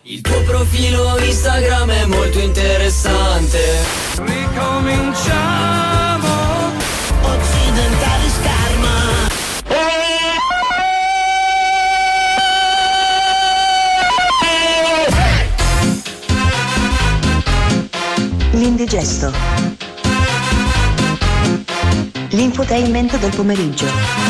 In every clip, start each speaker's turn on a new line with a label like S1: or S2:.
S1: Il tuo profilo Instagram è molto interessante.
S2: Ricominciamo.
S1: Occidentali Scarma.
S3: L'indigesto. L'infotainment del pomeriggio.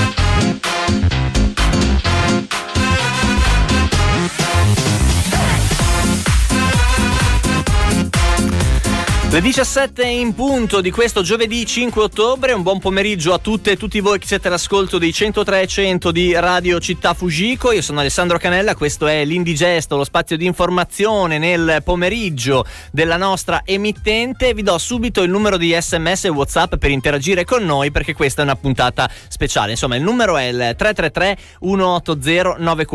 S4: Le 17 in punto di questo giovedì 5 ottobre, un buon pomeriggio a tutte e tutti voi che siete all'ascolto dei 103.100 di Radio Città Fujiko. Io sono Alessandro Canella, questo è l'Indigesto, lo spazio di informazione nel pomeriggio della nostra emittente. Vi do subito il numero di SMS e WhatsApp per interagire con noi, perché questa è una puntata speciale. Insomma, il numero è il 333 180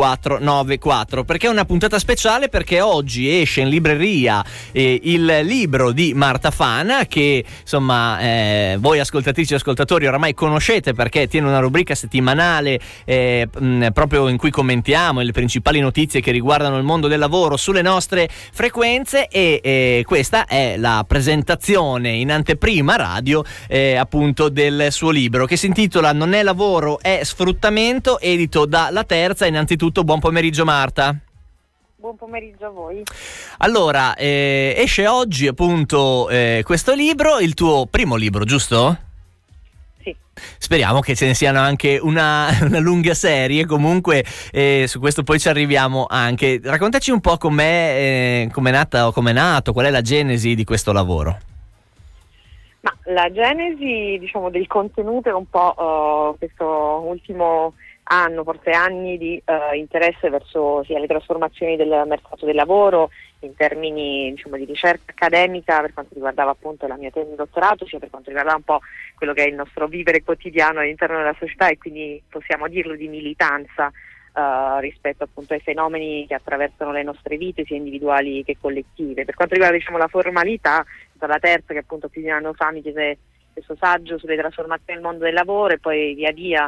S4: 9494. Perché è una puntata speciale? Perché oggi esce in libreria il libro di Marta Fana, che insomma voi ascoltatrici e ascoltatori oramai conoscete, perché tiene una rubrica settimanale proprio in cui commentiamo le principali notizie che riguardano il mondo del lavoro sulle nostre frequenze, e questa è la presentazione in anteprima radio appunto del suo libro, che si intitola Non è lavoro, è sfruttamento, edito da La Terza. Innanzitutto buon pomeriggio Marta.
S5: Buon pomeriggio a voi.
S4: Allora, esce oggi appunto questo libro, il tuo primo libro, giusto?
S5: Sì.
S4: Speriamo che ce ne siano anche una lunga serie. Comunque su questo poi ci arriviamo anche. Raccontaci un po' com'è nata o com'è nato, qual è la genesi di questo lavoro.
S5: Ma la genesi, diciamo, del contenuto è un po' questo ultimo anno, forse anni di interesse verso sia le trasformazioni del mercato del lavoro in termini, diciamo, di ricerca accademica per quanto riguardava appunto la mia tesi di dottorato, sia per quanto riguardava un po' quello che è il nostro vivere quotidiano all'interno della società, e quindi possiamo dirlo di militanza rispetto appunto ai fenomeni che attraversano le nostre vite, sia individuali che collettive. Per quanto riguarda, diciamo, la formalità, La Terza, che appunto più di un anno fa mi chiese questo saggio sulle trasformazioni del mondo del lavoro, e poi via via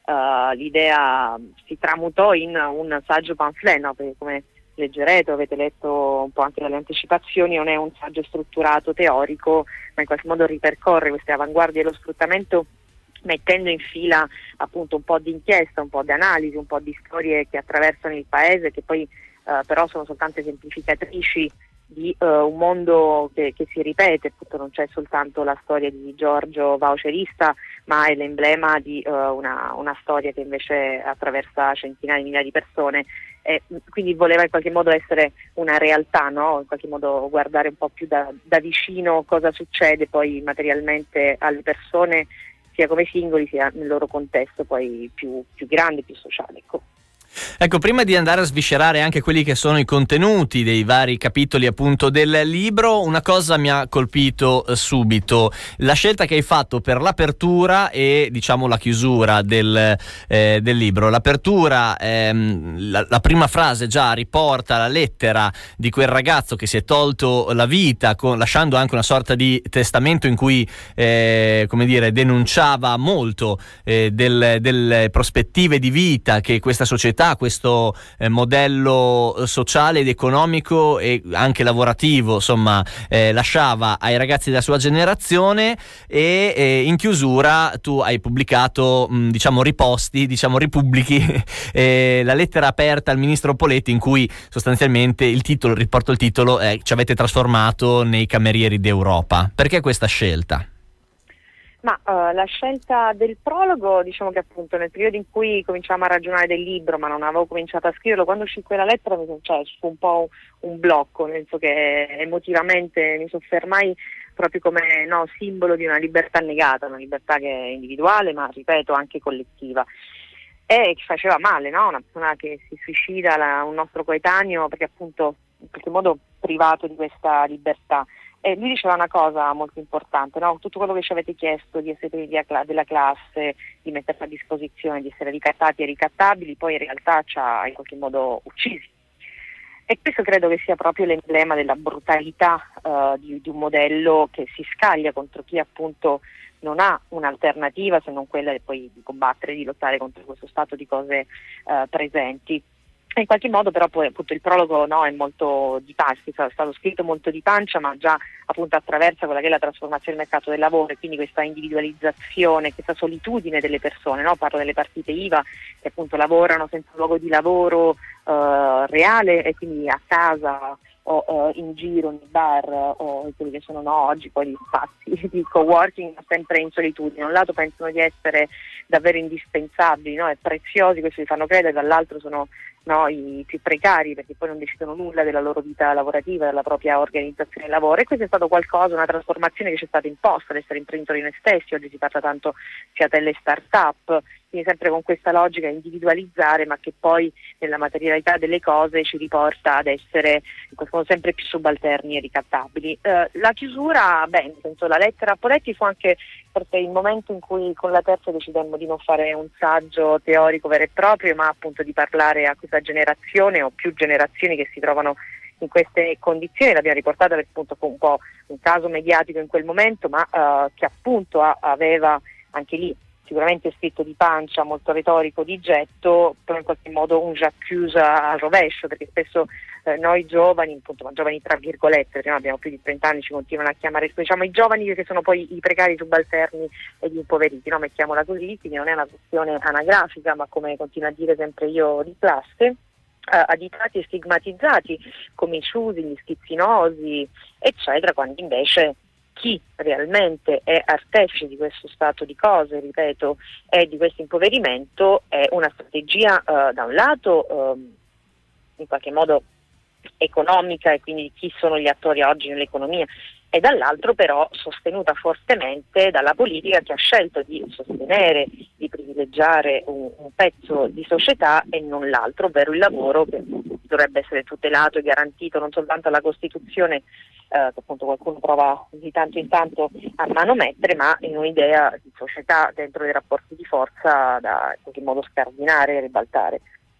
S5: l'idea si tramutò in un saggio pamphlet, no? Perché come leggerete, avete letto un po' anche dalle anticipazioni, non è un saggio strutturato teorico, ma in qualche modo ripercorre queste avanguardie dello sfruttamento, mettendo in fila appunto un po' di inchiesta, un po' di analisi, un po' di storie che attraversano il paese, che poi però sono soltanto esemplificatrici di un mondo che si ripete. Appunto non c'è soltanto la storia di Giorgio voucherista, ma è l'emblema di una storia che invece attraversa centinaia di migliaia di persone, e quindi voleva in qualche modo essere una realtà, no? In qualche modo guardare un po' più da vicino cosa succede poi materialmente alle persone, sia come singoli sia nel loro contesto poi più grande, più sociale, ecco.
S4: Ecco, prima di andare a sviscerare anche quelli che sono i contenuti dei vari capitoli appunto del libro, una cosa mi ha colpito subito: la scelta che hai fatto per l'apertura e, diciamo, la chiusura del libro. L'apertura, la prima frase già riporta la lettera di quel ragazzo che si è tolto la vita, lasciando anche una sorta di testamento in cui come dire, denunciava molto delle prospettive di vita che questa società, questo modello sociale ed economico e anche lavorativo, insomma, lasciava ai ragazzi della sua generazione. E in chiusura tu hai pubblicato, ripubblichi la lettera aperta al ministro Poletti, in cui sostanzialmente riporto il titolo, ci avete trasformato nei camerieri d'Europa. Perché questa scelta?
S5: Ma la scelta del prologo, diciamo che appunto nel periodo in cui cominciamo a ragionare del libro, ma non avevo cominciato a scriverlo, quando uscì quella lettera fu un po' un blocco, nel senso che emotivamente mi soffermai proprio come simbolo di una libertà negata, una libertà che è individuale, ma ripeto anche collettiva, e che faceva male, no? Una persona che si suicida, un nostro coetaneo, perché appunto in qualche modo privato di questa libertà. E lui diceva una cosa molto importante, no? Tutto quello che ci avete chiesto di essere della classe, di mettersi a disposizione, di essere ricattati e ricattabili, poi in realtà ci ha in qualche modo uccisi. E questo credo che sia proprio l'emblema della brutalità di un modello che si scaglia contro chi appunto non ha un'alternativa se non quella poi di combattere, di lottare contro questo stato di cose presenti. In qualche modo però poi appunto il prologo, no, è molto di pancia, è stato scritto molto di pancia, ma già appunto attraversa quella che è la trasformazione del mercato del lavoro e quindi questa individualizzazione, questa solitudine delle persone, no? Parlo delle partite IVA che appunto lavorano senza un luogo di lavoro reale e quindi a casa o in giro nei bar o quelli che sono oggi poi gli spazi di coworking, ma sempre in solitudine. Da un lato pensano di essere davvero indispensabili, no? E preziosi, questo li fanno credere, dall'altro sono i più precari perché poi non decidono nulla della loro vita lavorativa, della propria organizzazione del lavoro, e questo è stato qualcosa, una trasformazione che ci è stata imposta ad essere imprenditori noi stessi. Oggi si parla tanto sia delle start-up, quindi sempre con questa logica individualizzare, ma che poi nella materialità delle cose ci riporta ad essere in questo modo sempre più subalterni e ricattabili. La chiusura, nel senso, la lettera a Poletti fu anche forse il momento in cui con la terza decidemmo di non fare un saggio teorico vero e proprio, ma appunto di parlare a questa generazione o più generazioni che si trovano in queste condizioni. L'abbiamo riportata perché appunto fu un po' un caso mediatico in quel momento, ma che appunto aveva anche lì sicuramente scritto di pancia, molto retorico, di getto, però in qualche modo un j'accuse al rovescio, perché spesso noi giovani, appunto, ma giovani tra virgolette, perché noi abbiamo più di 30 anni, ci continuano a chiamare, diciamo, i giovani che sono poi i precari, subalterni e gli impoveriti, no? Mettiamola così, quindi non è una questione anagrafica, ma come continuo a dire sempre io di classe, additati e stigmatizzati come i ciusi, gli schizzinosi, eccetera, quando invece chi realmente è artefice di questo stato di cose, ripeto, e di questo impoverimento è una strategia da un lato in qualche modo economica, e quindi chi sono gli attori oggi nell'economia, e dall'altro però sostenuta fortemente dalla politica, che ha scelto di sostenere, di privilegiare un pezzo di società e non l'altro, ovvero il lavoro, che dovrebbe essere tutelato e garantito non soltanto alla Costituzione, che appunto qualcuno prova di tanto in tanto a manomettere, ma in un'idea di società dentro dei rapporti di forza da in qualche modo scardinare e ribaltare.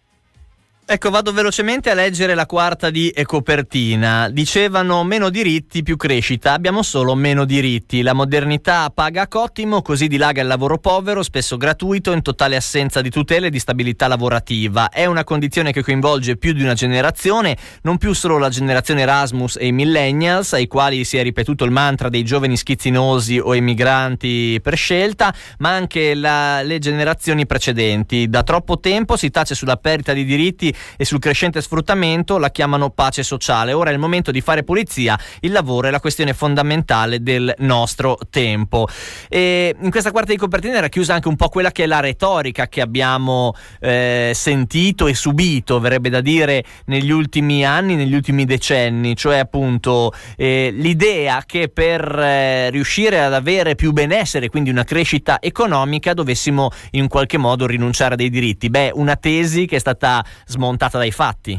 S4: Ecco, vado velocemente a leggere la quarta di copertina. Dicevano meno diritti, più crescita. Abbiamo solo meno diritti. La modernità paga a cottimo, così dilaga il lavoro povero, spesso gratuito, in totale assenza di tutele e di stabilità lavorativa. È una condizione che coinvolge più di una generazione, non più solo la generazione Erasmus e i millennials, ai quali si è ripetuto il mantra dei giovani schizzinosi o emigranti per scelta, ma anche le generazioni precedenti. Da troppo tempo si tace sulla perdita di diritti e sul crescente sfruttamento, la chiamano pace sociale. Ora è il momento di fare pulizia, il lavoro è la questione fondamentale del nostro tempo. E in questa quarta di copertina era chiusa anche un po' quella che è la retorica che abbiamo sentito e subito, verrebbe da dire, negli ultimi anni, negli ultimi decenni, cioè appunto l'idea che per riuscire ad avere più benessere, quindi una crescita economica, dovessimo in qualche modo rinunciare a dei diritti. Una tesi che è stata smontata dai fatti.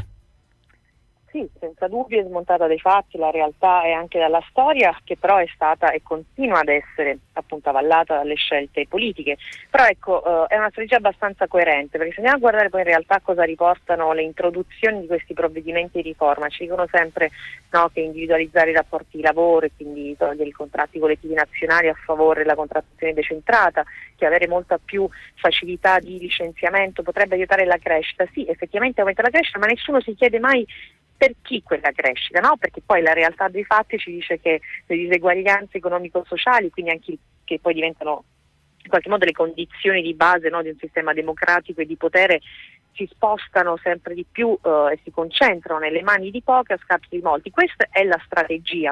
S5: Sì, senza dubbio è smontata dai fatti, la realtà è anche dalla storia, che però è stata e continua ad essere appunto avallata dalle scelte politiche. Però ecco, è una strategia abbastanza coerente, perché se andiamo a guardare poi in realtà cosa riportano le introduzioni di questi provvedimenti di riforma, ci dicono sempre, no, che individualizzare i rapporti di lavoro e quindi togliere i contratti collettivi nazionali a favore della contrattazione decentrata, che avere molta più facilità di licenziamento potrebbe aiutare la crescita. Sì, effettivamente aumenta la crescita, ma nessuno si chiede mai per chi quella crescita, no? Perché poi la realtà dei fatti ci dice che le diseguaglianze economico-sociali, quindi anche che poi diventano in qualche modo le condizioni di base, no, di un sistema democratico e di potere, si spostano sempre di più e si concentrano nelle mani di pochi a scapito di molti. Questa è la strategia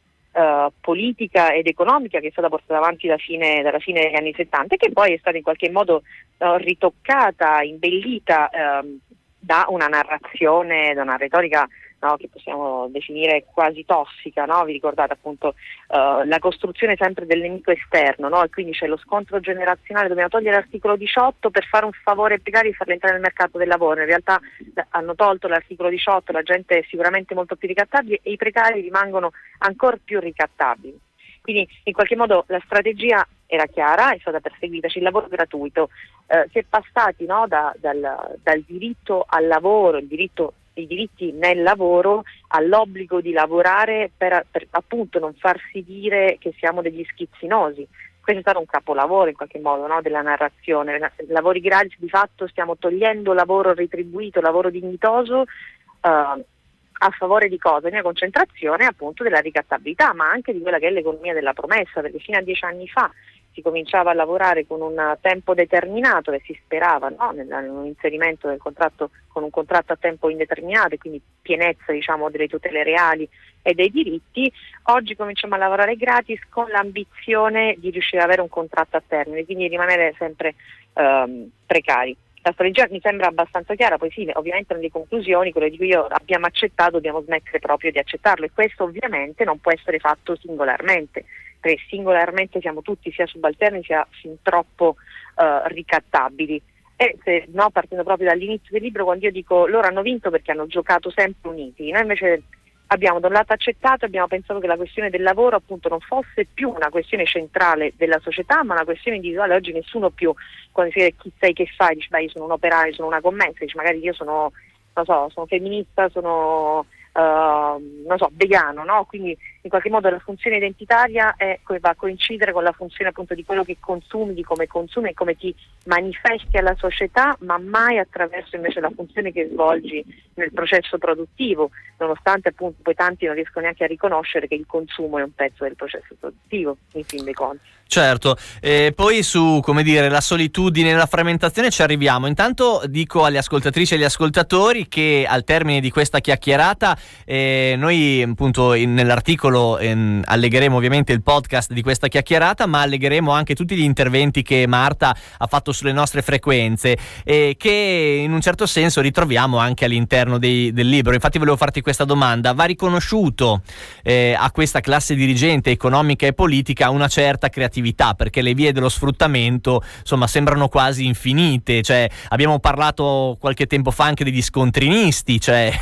S5: politica ed economica che è stata portata avanti dalla fine degli anni 70 e che poi è stata in qualche modo ritoccata, imbellita da una narrazione, da una retorica, no, che possiamo definire quasi tossica, no? Vi ricordate appunto la costruzione sempre del nemico esterno, no? E quindi c'è lo scontro generazionale, dobbiamo togliere l'articolo 18 per fare un favore ai precari e farli entrare nel mercato del lavoro. In realtà hanno tolto l'articolo 18, la gente è sicuramente molto più ricattabile e i precari rimangono ancora più ricattabili. Quindi in qualche modo la strategia era chiara, è stata perseguita, c'è il lavoro gratuito, si è passati, no, dal diritto al lavoro, i diritti nel lavoro, all'obbligo di lavorare per appunto non farsi dire che siamo degli schizzinosi, questo è stato un capolavoro in qualche modo, no, della narrazione. Lavori gratis, di fatto stiamo togliendo lavoro retribuito, lavoro dignitoso, a favore di cosa? Di una concentrazione appunto della ricattabilità, ma anche di quella che è l'economia della promessa, perché fino a 10 anni fa si cominciava a lavorare con un tempo determinato e si sperava, no, nell'inserimento del contratto con un contratto a tempo indeterminato e quindi pienezza, diciamo, delle tutele reali e dei diritti. Oggi cominciamo a lavorare gratis con l'ambizione di riuscire ad avere un contratto a termine, quindi rimanere sempre precari. La strategia mi sembra abbastanza chiara, poi sì, ovviamente nelle conclusioni, quello di cui abbiamo accettato, dobbiamo smettere proprio di accettarlo, e questo ovviamente non può essere fatto singolarmente, perché singolarmente siamo tutti sia subalterni sia fin troppo ricattabili. E se no, partendo proprio dall'inizio del libro, quando io dico loro hanno vinto perché hanno giocato sempre uniti, noi invece abbiamo da un lato accettato, abbiamo pensato che la questione del lavoro appunto non fosse più una questione centrale della società, ma una questione individuale. Oggi nessuno più, quando si chiede chi sei, che fai, dici beh, io sono un operaio, sono una commessa, dici magari io sono, non so, sono femminista, sono non so, vegano, no? Quindi in qualche modo la funzione identitaria va a coincidere con la funzione appunto di quello che consumi, di come consumi e come ti manifesti alla società, ma mai attraverso invece la funzione che svolgi nel processo produttivo, nonostante appunto poi tanti non riescono neanche a riconoscere che il consumo è un pezzo del processo produttivo, in fin dei conti.
S4: Certo, poi su, come dire, la solitudine e la frammentazione ci arriviamo. Intanto dico alle ascoltatrici e agli ascoltatori che al termine di questa chiacchierata noi appunto nell'articolo allegheremo ovviamente il podcast di questa chiacchierata, ma allegheremo anche tutti gli interventi che Marta ha fatto sulle nostre frequenze e che in un certo senso ritroviamo anche all'interno del libro. Infatti volevo farti questa domanda: va riconosciuto a questa classe dirigente economica e politica una certa creatività, perché le vie dello sfruttamento insomma sembrano quasi infinite? Cioè, abbiamo parlato qualche tempo fa anche degli scontrinisti, cioè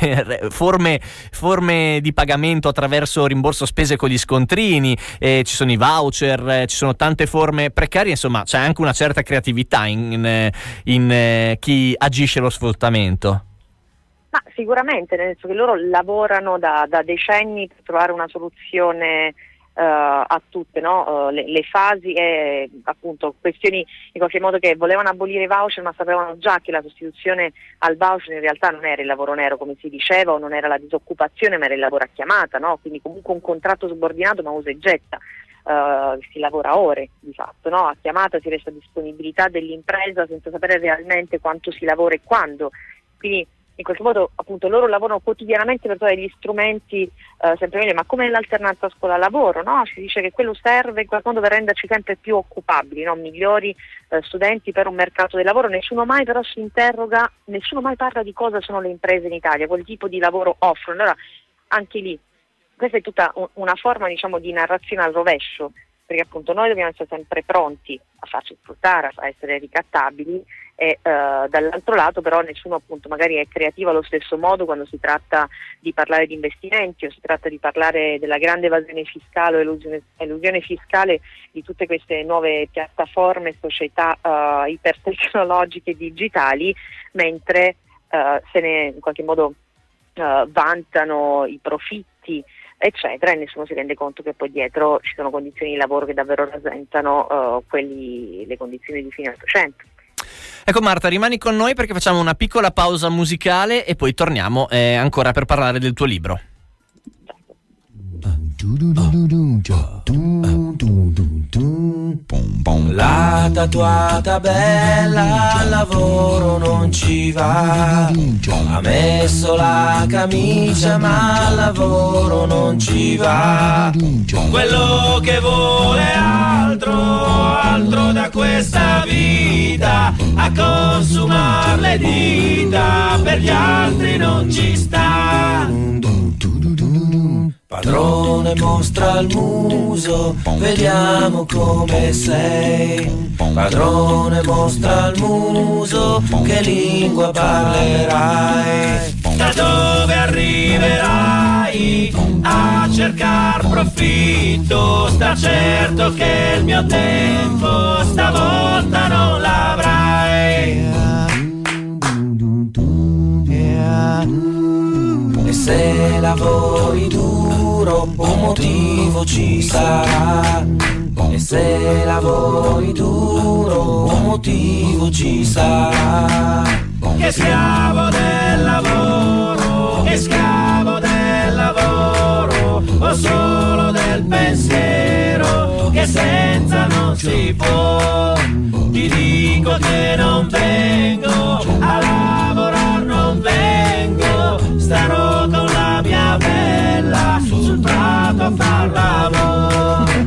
S4: forme di pagamento attraverso rimborso spese con gli scontrini, ci sono i voucher, ci sono tante forme precarie, insomma c'è anche una certa creatività in chi agisce lo sfruttamento.
S5: Ma sicuramente, nel senso che loro lavorano da decenni per trovare una soluzione a tutte, no? Le fasi e appunto questioni in qualche modo che volevano abolire i voucher, ma sapevano già che la sostituzione al voucher in realtà non era il lavoro nero come si diceva, o non era la disoccupazione, ma era il lavoro a chiamata, no? Quindi comunque un contratto subordinato ma usa e getta. Si lavora ore di fatto, no? A chiamata si resta a disponibilità dell'impresa senza sapere realmente quanto si lavora e quando. Quindi in qualche modo appunto loro lavorano quotidianamente per trovare gli strumenti sempre meglio, ma come nell'alternanza scuola-lavoro, no? Si dice che quello serve in qualche modo per renderci sempre più occupabili, no? Migliori studenti per un mercato del lavoro. Nessuno mai però si interroga, nessuno mai parla di cosa sono le imprese in Italia, quel tipo di lavoro offrono. Allora anche lì questa è tutta una forma, diciamo, di narrazione al rovescio, perché appunto noi dobbiamo essere sempre pronti a farci sfruttare, a essere ricattabili, e dall'altro lato però nessuno appunto magari è creativo allo stesso modo quando si tratta di parlare di investimenti o si tratta di parlare della grande evasione fiscale o elusione fiscale di tutte queste nuove piattaforme, società ipertecnologiche digitali, mentre se ne in qualche modo vantano i profitti eccetera, e nessuno si rende conto che poi dietro ci sono condizioni di lavoro che davvero rasentano le condizioni di fine Ottocento.
S4: Ecco Marta, rimani con noi perché facciamo una piccola pausa musicale e poi torniamo ancora per parlare del tuo libro.
S1: La tatuata bella al lavoro non ci va, ha messo la camicia ma al lavoro non ci va, quello che vuole altro da questa vita, a consumare le dita, per gli altri non ci sta. Padrone mostra il muso, vediamo come sei. Padrone mostra il muso, che lingua parlerai? Da dove arriverai a cercar profitto? Sta certo che il mio tempo stavolta non l'avrai. E se lavori duro un motivo ci sarà, E se lavori duro un motivo ci sarà. Che schiavo del lavoro, che schiavo del lavoro, o solo del pensiero, che senza non si può. Ti dico che non vengo, a lavorare non vengo, starò con la mia bella sul prato a far l'amore.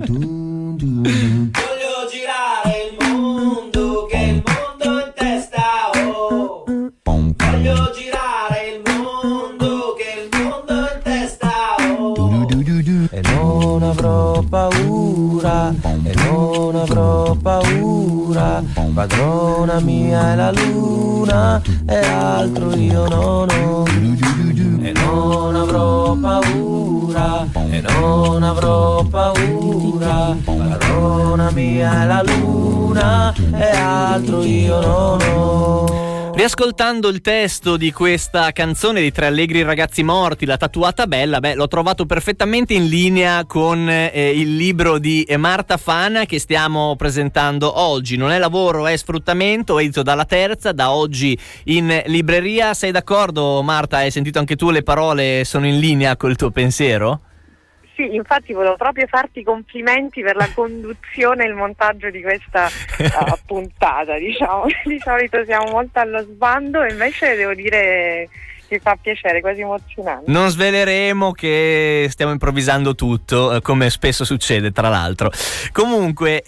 S1: Voglio girare il mondo, che il mondo in testa ho. Voglio girare il mondo, che il mondo in testa ho. E non avrò paura, e non avrò paura. Padrona mia è la luna, e altro io non ho. E non avrò paura, e non avrò paura. Padrona mia è la luna, e altro io non ho.
S4: Riascoltando il testo di questa canzone di Tre allegri ragazzi morti, La tatuata bella, l'ho trovato perfettamente in linea con il libro di Marta Fana che stiamo presentando oggi. Non è lavoro, è sfruttamento, edito dalla Terza, da oggi in libreria. Sei d'accordo, Marta? Hai sentito anche tu le parole? Sono in linea col tuo pensiero?
S5: Sì, infatti volevo proprio farti i complimenti per la conduzione e il montaggio di questa puntata, diciamo. Di solito siamo molto allo sbando e invece devo dire che fa piacere, quasi emozionante.
S4: Non sveleremo che stiamo improvvisando tutto, come spesso succede tra l'altro. Comunque,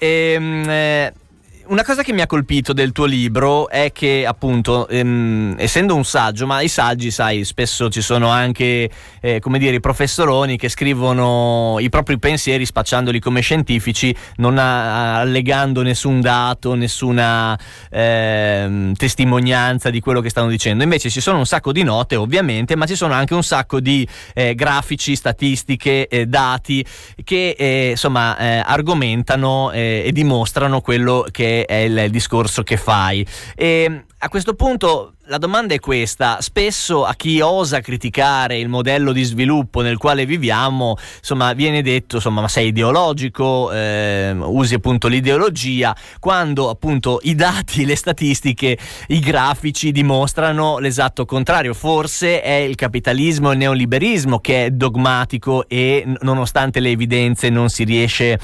S4: una cosa che mi ha colpito del tuo libro è che appunto essendo un saggio, ma i saggi sai spesso ci sono anche i professoroni che scrivono i propri pensieri spacciandoli come scientifici, non allegando nessun dato, nessuna testimonianza di quello che stanno dicendo. Invece ci sono un sacco di note ovviamente, ma ci sono anche un sacco di grafici, statistiche, dati che argomentano e dimostrano quello che è il discorso che fai. E a questo punto la domanda è questa: spesso a chi osa criticare il modello di sviluppo nel quale viviamo, viene detto, ma sei ideologico, usi appunto l'ideologia, quando appunto i dati, le statistiche, i grafici dimostrano l'esatto contrario. Forse è il capitalismo e il neoliberismo che è dogmatico e nonostante le evidenze non si riesce,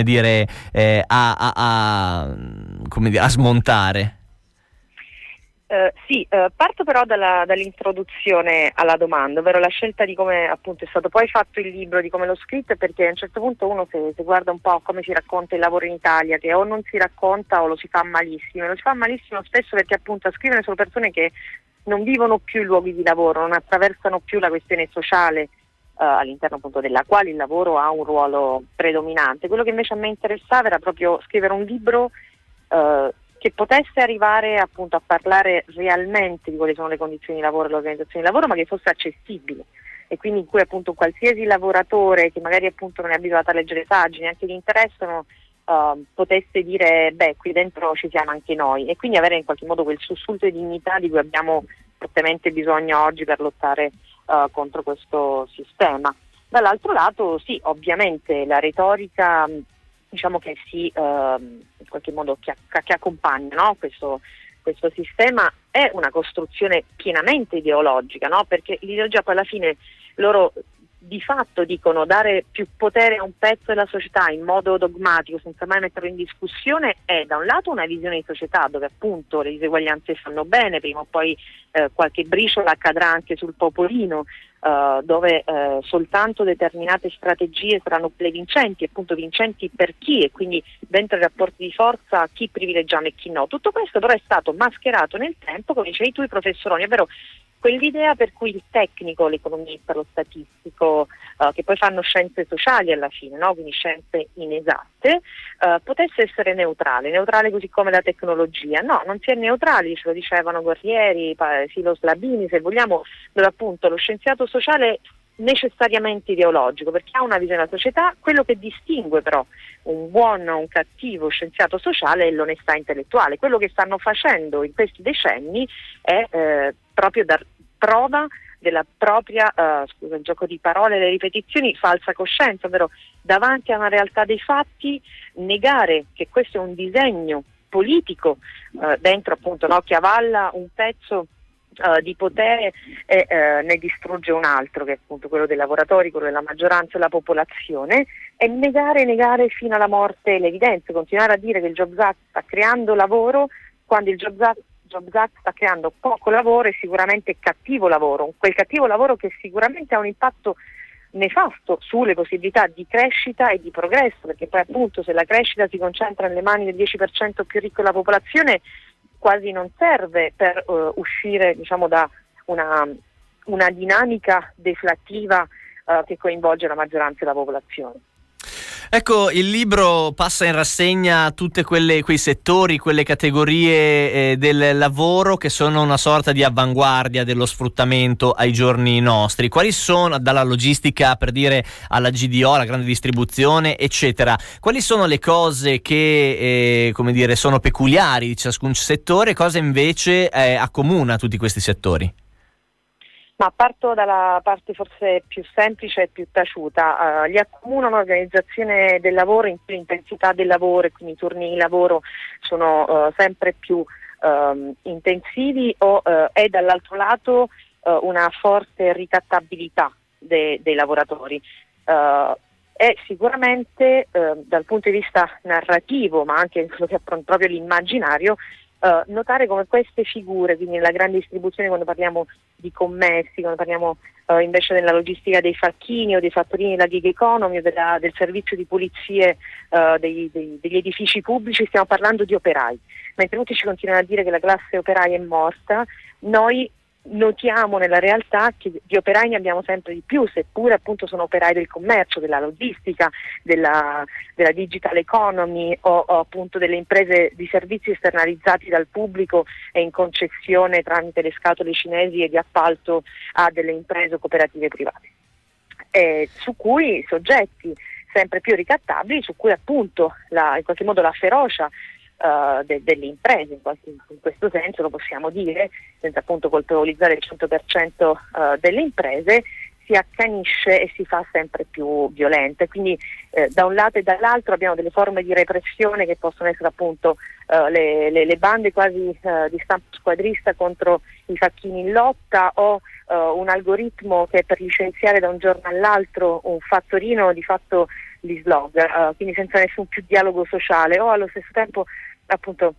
S4: a smontare.
S5: Parto però dall'introduzione alla domanda, ovvero la scelta di come appunto è stato poi fatto il libro, di come l'ho scritto, perché a un certo punto uno se guarda un po' come si racconta il lavoro in Italia, che o non si racconta o lo si fa malissimo, e lo si fa malissimo spesso perché appunto a scrivere sono persone che non vivono più i luoghi di lavoro, non attraversano più la questione sociale all'interno appunto della quale il lavoro ha un ruolo predominante. Quello che invece a me interessava era proprio scrivere un libro che potesse arrivare appunto a parlare realmente di quali sono le condizioni di lavoro e l'organizzazione di lavoro, ma che fosse accessibile, e quindi in cui appunto qualsiasi lavoratore che magari appunto non è abituato a leggere saggi, neanche gli interessano, potesse dire qui dentro ci siamo anche noi, e quindi avere in qualche modo quel sussulto di dignità di cui abbiamo fortemente bisogno oggi per lottare contro questo sistema. Dall'altro lato sì, ovviamente la retorica che si in qualche modo che accompagna, no? questo sistema è una costruzione pienamente ideologica, no? Perché l'ideologia poi alla fine loro di fatto dicono dare più potere a un pezzo della società in modo dogmatico senza mai metterlo in discussione è da un lato una visione di società dove appunto le diseguaglianze fanno bene, prima o poi qualche briciola accadrà anche sul popolino, dove soltanto determinate strategie saranno le vincenti, appunto vincenti per chi, e quindi dentro i rapporti di forza chi privilegiamo e chi no. Tutto questo però è stato mascherato nel tempo, come dicevi tu, i professoroni, ovvero quell'idea per cui il tecnico, l'economista, lo statistico, che poi fanno scienze sociali alla fine, no? Quindi scienze inesatte, potesse essere neutrale così come la tecnologia. No, non si è neutrali, ce lo dicevano Guerrieri, Silos Labini, se vogliamo, dove appunto lo scienziato sociale necessariamente ideologico, perché ha una visione della società. Quello che distingue però un buon o un cattivo scienziato sociale è l'onestà intellettuale. Quello che stanno facendo in questi decenni è proprio dar prova della propria, scusa il gioco di parole, le ripetizioni, falsa coscienza, ovvero davanti a una realtà dei fatti negare che questo è un disegno politico dentro appunto, no, che avalla un pezzo di potere e ne distrugge un altro, che è appunto quello dei lavoratori, quello della maggioranza della popolazione, e negare fino alla morte l'evidenza, continuare a dire che il Jobs Act sta creando lavoro quando il Jobs Act sta creando poco lavoro e sicuramente cattivo lavoro, quel cattivo lavoro che sicuramente ha un impatto nefasto sulle possibilità di crescita e di progresso, perché poi appunto se la crescita si concentra nelle mani del 10% più ricco della popolazione quasi non serve per uscire diciamo da una dinamica deflattiva che coinvolge la maggioranza della popolazione.
S4: Ecco, il libro passa in rassegna tutte quei settori, quelle categorie del lavoro che sono una sorta di avanguardia dello sfruttamento ai giorni nostri. Quali sono, dalla logistica per dire alla GDO, alla grande distribuzione, eccetera, quali sono le cose che come dire, sono peculiari di ciascun settore, cosa invece accomuna tutti questi settori?
S5: Ma parto dalla parte forse più semplice e più taciuta. Li accomuna un'organizzazione del lavoro in cui l'intensità del lavoro e quindi i turni di lavoro sono sempre più intensivi e dall'altro lato una forte ricattabilità dei lavoratori. E sicuramente dal punto di vista narrativo, ma anche quello che è proprio l'immaginario, notare come queste figure, quindi nella grande distribuzione quando parliamo di commessi, quando parliamo invece della logistica dei facchini o dei fattorini della gig economy o del servizio di pulizie degli edifici pubblici, stiamo parlando di operai. Mentre tutti ci continuano a dire che la classe operaia è morta, noi notiamo nella realtà che di operai ne abbiamo sempre di più, seppure appunto sono operai del commercio, della logistica, della digital economy o appunto delle imprese di servizi esternalizzati dal pubblico e in concessione tramite le scatole cinesi e di appalto a delle imprese o cooperative private, su cui soggetti sempre più ricattabili, su cui appunto in qualche modo la ferocia delle imprese, in questo senso lo possiamo dire, senza appunto colpevolizzare il 100% delle imprese, si accanisce e si fa sempre più violenta. Quindi da un lato e dall'altro abbiamo delle forme di repressione che possono essere appunto le bande quasi di stampo squadrista contro i facchini in lotta o un algoritmo che per licenziare da un giorno all'altro un fattorino di fatto li slogga, quindi senza nessun più dialogo sociale, o allo stesso tempo appunto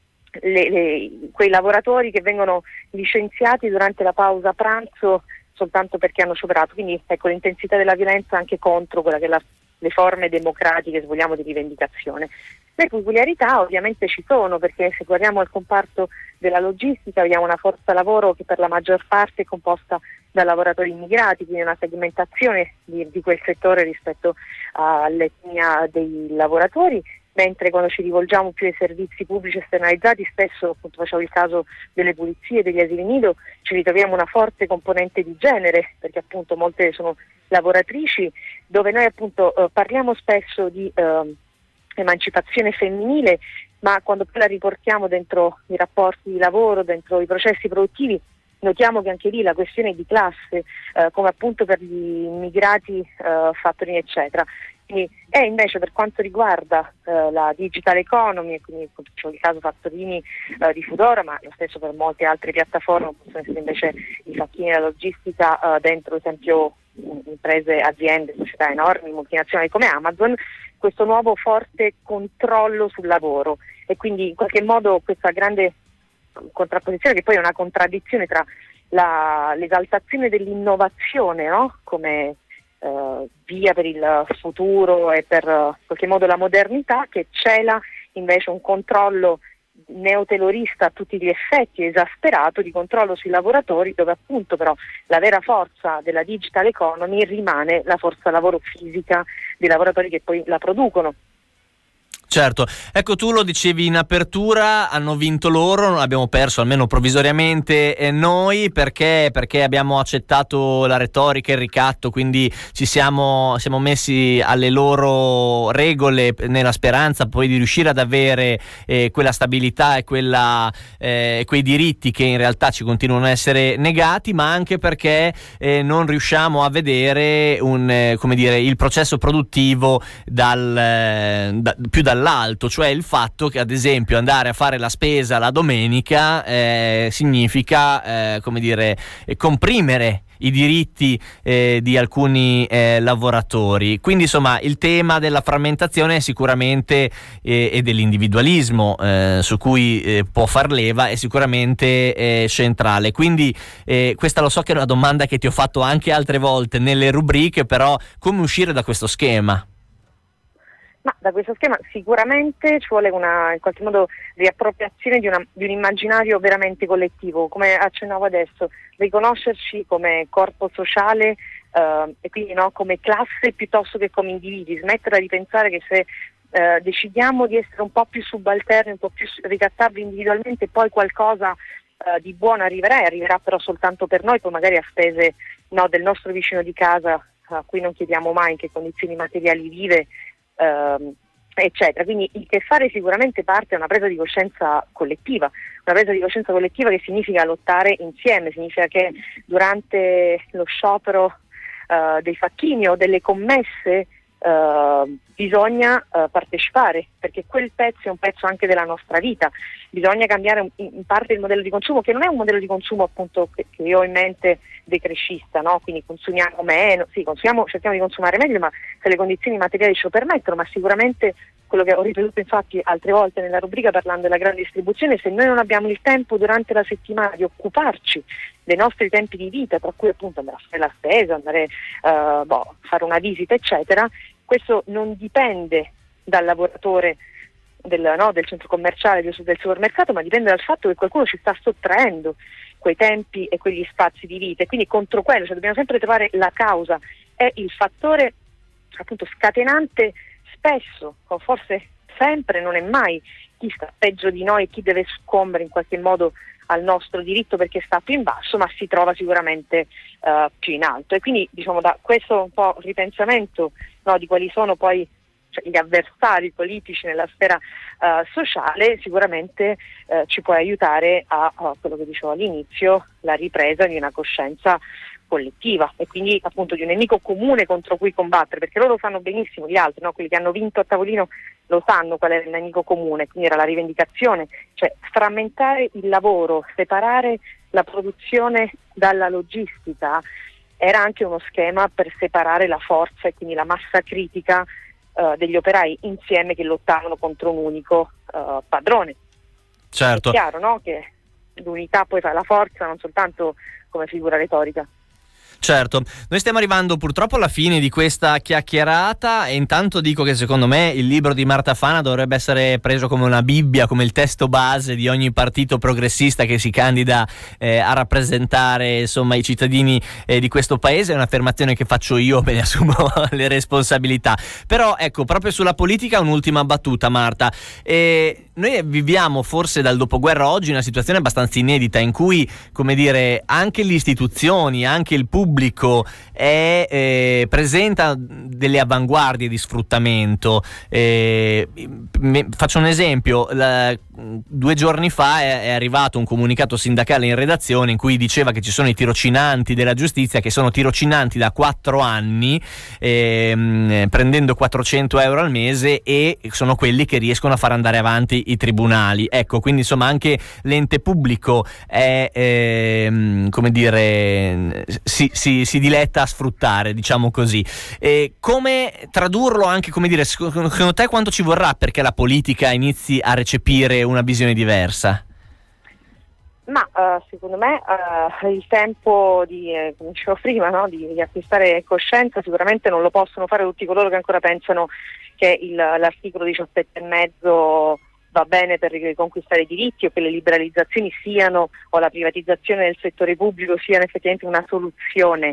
S5: quei lavoratori che vengono licenziati durante la pausa pranzo soltanto perché hanno scioperato. Quindi ecco l'intensità della violenza anche contro quella che è le forme democratiche, se vogliamo, di rivendicazione. Le peculiarità ovviamente ci sono, perché se guardiamo al comparto della logistica vediamo una forza lavoro che per la maggior parte è composta da lavoratori immigrati, quindi una segmentazione di quel settore rispetto all'etnia dei lavoratori, mentre quando ci rivolgiamo più ai servizi pubblici esternalizzati, spesso appunto facevo il caso delle pulizie, degli asili nido, ci ritroviamo una forte componente di genere, perché appunto molte sono lavoratrici, dove noi appunto parliamo spesso di emancipazione femminile, ma quando poi la riportiamo dentro i rapporti di lavoro, dentro i processi produttivi, notiamo che anche lì la questione è di classe, come appunto per gli immigrati, fattorini eccetera. E invece per quanto riguarda la digital economy, quindi facciamo il caso fattorini di Foodora, ma lo stesso per molte altre piattaforme, possono essere invece i facchini della logistica dentro ad esempio imprese, aziende, società enormi, multinazionali come Amazon, questo nuovo forte controllo sul lavoro e quindi in qualche modo questa grande contrapposizione, che poi è una contraddizione tra l'esaltazione dell'innovazione, no? Come via per il futuro e per in qualche modo la modernità, che cela invece un controllo neotelorista a tutti gli effetti, esasperato, di controllo sui lavoratori, dove appunto però la vera forza della digital economy rimane la forza lavoro fisica dei lavoratori che poi la producono.
S4: Certo, ecco, tu lo dicevi in apertura, hanno vinto loro, abbiamo perso almeno provvisoriamente noi, perché abbiamo accettato la retorica, il ricatto, quindi siamo messi alle loro regole nella speranza poi di riuscire ad avere quella stabilità e quei diritti che in realtà ci continuano a essere negati, ma anche perché non riusciamo a vedere il processo produttivo più dall'alto, cioè il fatto che ad esempio andare a fare la spesa la domenica significa comprimere i diritti di alcuni lavoratori. Quindi insomma il tema della frammentazione sicuramente e dell'individualismo su cui può far leva è sicuramente centrale. Quindi questa lo so che è una domanda che ti ho fatto anche altre volte nelle rubriche, però come uscire da questo schema?
S5: Ma da questo schema sicuramente ci vuole una, in qualche modo, riappropriazione di un immaginario veramente collettivo, come accennavo adesso, riconoscerci come corpo sociale e quindi come classe piuttosto che come individui, smettere di pensare che se decidiamo di essere un po' più subalterni, un po' più ricattabili individualmente, poi qualcosa di buono arriverà però soltanto per noi, poi magari a spese del nostro vicino di casa, a cui non chiediamo mai in che condizioni materiali vive, eccetera. Quindi il che fare sicuramente parte da una presa di coscienza collettiva, che significa lottare insieme, significa che durante lo sciopero dei facchini o delle commesse bisogna partecipare, perché quel pezzo è un pezzo anche della nostra vita. Bisogna cambiare in parte il modello di consumo, che non è un modello di consumo appunto che io ho in mente decrescista, quindi consumiamo meno, sì, cerchiamo di consumare meglio, ma se le condizioni materiali ce lo permettono. Ma sicuramente quello che ho ripetuto infatti altre volte nella rubrica parlando della grande distribuzione, se noi non abbiamo il tempo durante la settimana di occuparci dei nostri tempi di vita, tra cui appunto andare a fare la spesa, andare fare una visita, eccetera, questo non dipende dal lavoratore del centro commerciale, del supermercato, ma dipende dal fatto che qualcuno ci sta sottraendo quei tempi e quegli spazi di vita, e quindi contro quello, dobbiamo sempre trovare la causa. È il fattore appunto scatenante, spesso, o forse sempre, non è mai chi sta peggio di noi, chi deve soccombere in qualche modo al nostro diritto perché sta più in basso, ma si trova sicuramente più in alto. E quindi da questo un po' ripensamento di quali sono poi gli avversari politici nella sfera sociale, sicuramente ci può aiutare a quello che dicevo all'inizio, la ripresa di una coscienza collettiva e quindi appunto di un nemico comune contro cui combattere, perché loro sanno benissimo, gli altri, quelli che hanno vinto a tavolino, lo sanno qual è il nemico comune, quindi era la rivendicazione, cioè frammentare il lavoro, separare la produzione dalla logistica, era anche uno schema per separare la forza e quindi la massa critica degli operai insieme che lottavano contro un unico padrone.
S4: Certo.
S5: È chiaro, che l'unità poi fa la forza, non soltanto come figura retorica.
S4: Certo, noi stiamo arrivando purtroppo alla fine di questa chiacchierata e intanto dico che secondo me il libro di Marta Fana dovrebbe essere preso come una Bibbia, come il testo base di ogni partito progressista che si candida a rappresentare i cittadini di questo paese. È un'affermazione che faccio io, me ne assumo le responsabilità. Però ecco, proprio sulla politica un'ultima battuta, Marta. Noi viviamo forse dal dopoguerra oggi una situazione abbastanza inedita in cui, anche le istituzioni, anche il pubblico presenta delle avanguardie di sfruttamento. Faccio un esempio: 2 giorni fa è arrivato un comunicato sindacale in redazione in cui diceva che ci sono i tirocinanti della giustizia che sono tirocinanti da 4 anni prendendo 400 euro al mese, e sono quelli che riescono a far andare avanti i tribunali. Ecco, quindi anche l'ente pubblico è si diletta a sfruttare, diciamo così. Come tradurlo anche, secondo te quanto ci vorrà perché la politica inizi a recepire una visione diversa?
S5: Ma secondo me il tempo di, come dicevo prima, di acquistare coscienza sicuramente non lo possono fare tutti coloro che ancora pensano che l'articolo 17,5 va bene per riconquistare i diritti, o che le liberalizzazioni o la privatizzazione del settore pubblico siano effettivamente una soluzione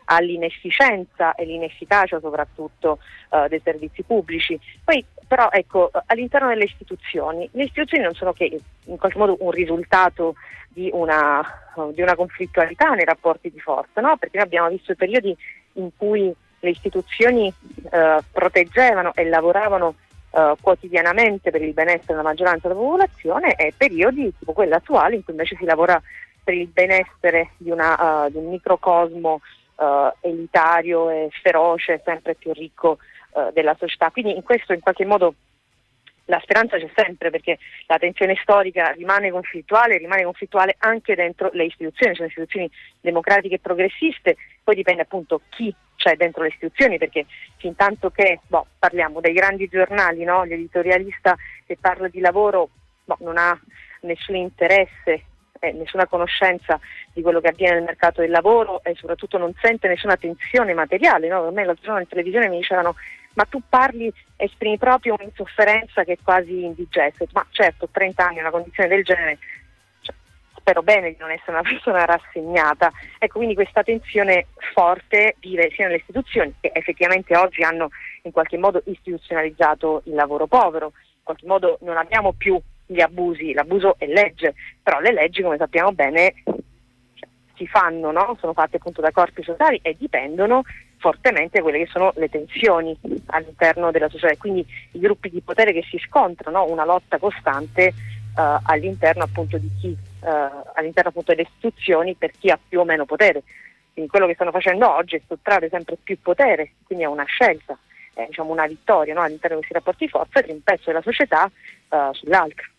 S5: all'inefficienza e l'inefficacia soprattutto dei servizi pubblici. Poi però ecco, all'interno delle istituzioni, le istituzioni non sono che in qualche modo un risultato di una conflittualità nei rapporti di forza, no? Perché noi abbiamo visto i periodi in cui le istituzioni proteggevano e lavoravano quotidianamente per il benessere della maggioranza della popolazione, e periodi tipo quelli attuali in cui invece si lavora per il benessere di un microcosmo elitario e feroce, sempre più ricco della società. Quindi in questo in qualche modo la speranza c'è sempre, perché la tensione storica rimane conflittuale anche dentro le istituzioni, sono istituzioni democratiche e progressiste, poi dipende appunto chi c'è dentro le istituzioni, perché fin tanto che parliamo dei grandi giornali, no? L'editorialista che parla di lavoro non ha nessun interesse, nessuna conoscenza di quello che avviene nel mercato del lavoro e soprattutto non sente nessuna tensione materiale, no? A me l'altro giorno in televisione mi dicevano: ma tu parli, esprimi proprio un'insofferenza che è quasi indigesta. Ma certo, 30 anni, una condizione del genere, spero bene di non essere una persona rassegnata. Ecco, quindi questa tensione forte vive sia nelle istituzioni, che effettivamente oggi hanno in qualche modo istituzionalizzato il lavoro povero, in qualche modo non abbiamo più gli abusi, l'abuso è legge, però le leggi, come sappiamo bene, si fanno, no? Sono fatte appunto da corpi sociali e dipendono fortemente da quelle che sono le tensioni all'interno della società, e quindi i gruppi di potere che si scontrano, una lotta costante all'interno appunto di chi, all'interno appunto delle istituzioni, per chi ha più o meno potere. Quindi quello che stanno facendo oggi è sottrarre sempre più potere, quindi è una scelta, una vittoria, no? All'interno di questi rapporti di forza di un pezzo della società sull'altro.